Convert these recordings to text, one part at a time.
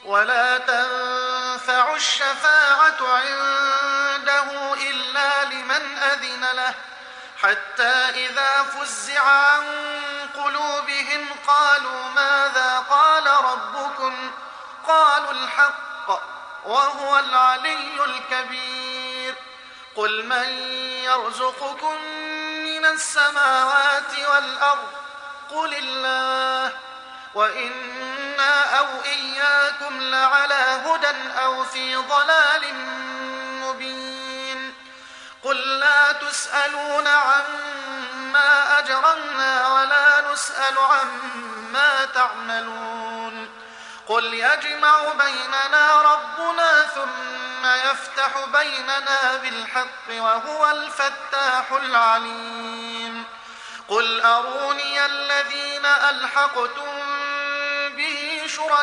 ولا تنفع الشفاعة عنده إلا لمن أذن له، حتى إذا فزع عن قلوبهم قالوا ماذا قال ربكم؟ قالوا الحق وهو العلي الكبير. قل من يرزقكم من السماوات والأرض؟ قل الله، وإنا أو إياكم لعلى هدى أو في ضلال مبين. قل لا تسألون عما أجرمنا ولا نسأل عما تعملون. قل يجمع بيننا ربنا ثم يفتح بيننا بالحق وهو الفتاح العليم. قل أروني الذين ألحقتم به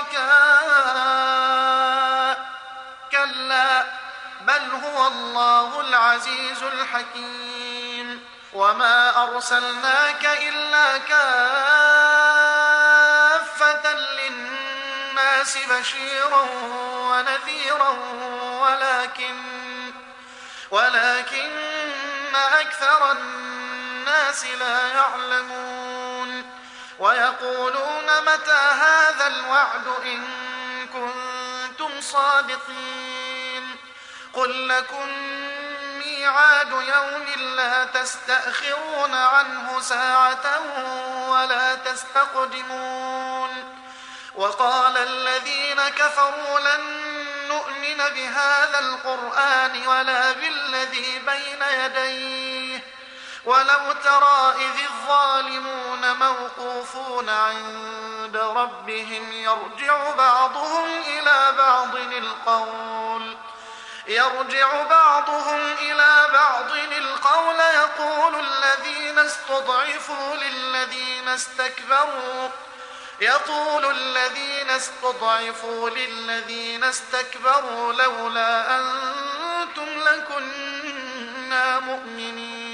شركاء، كلا بل هو الله العزيز الحكيم. وما أرسلناك إلا كافة للناس بشيرا ونذيرا ولكن أكثر الناس لا يعلمون. ويقولون متى هذا الوعد إن كنتم صادقين؟ قل لكم ميعاد يوم لا تستأخرون عنه ساعة ولا تستقدمون. وقال الذين كفروا لن نؤمن بهذا القرآن ولا بالذي بين يديه ولو ترى إذ الظالمون موقوفون عند ربهم يرجع بعضهم إلى بعض القول يقول الذين استضعفوا للذين استكبروا لولا أنتم لكنا مؤمنين.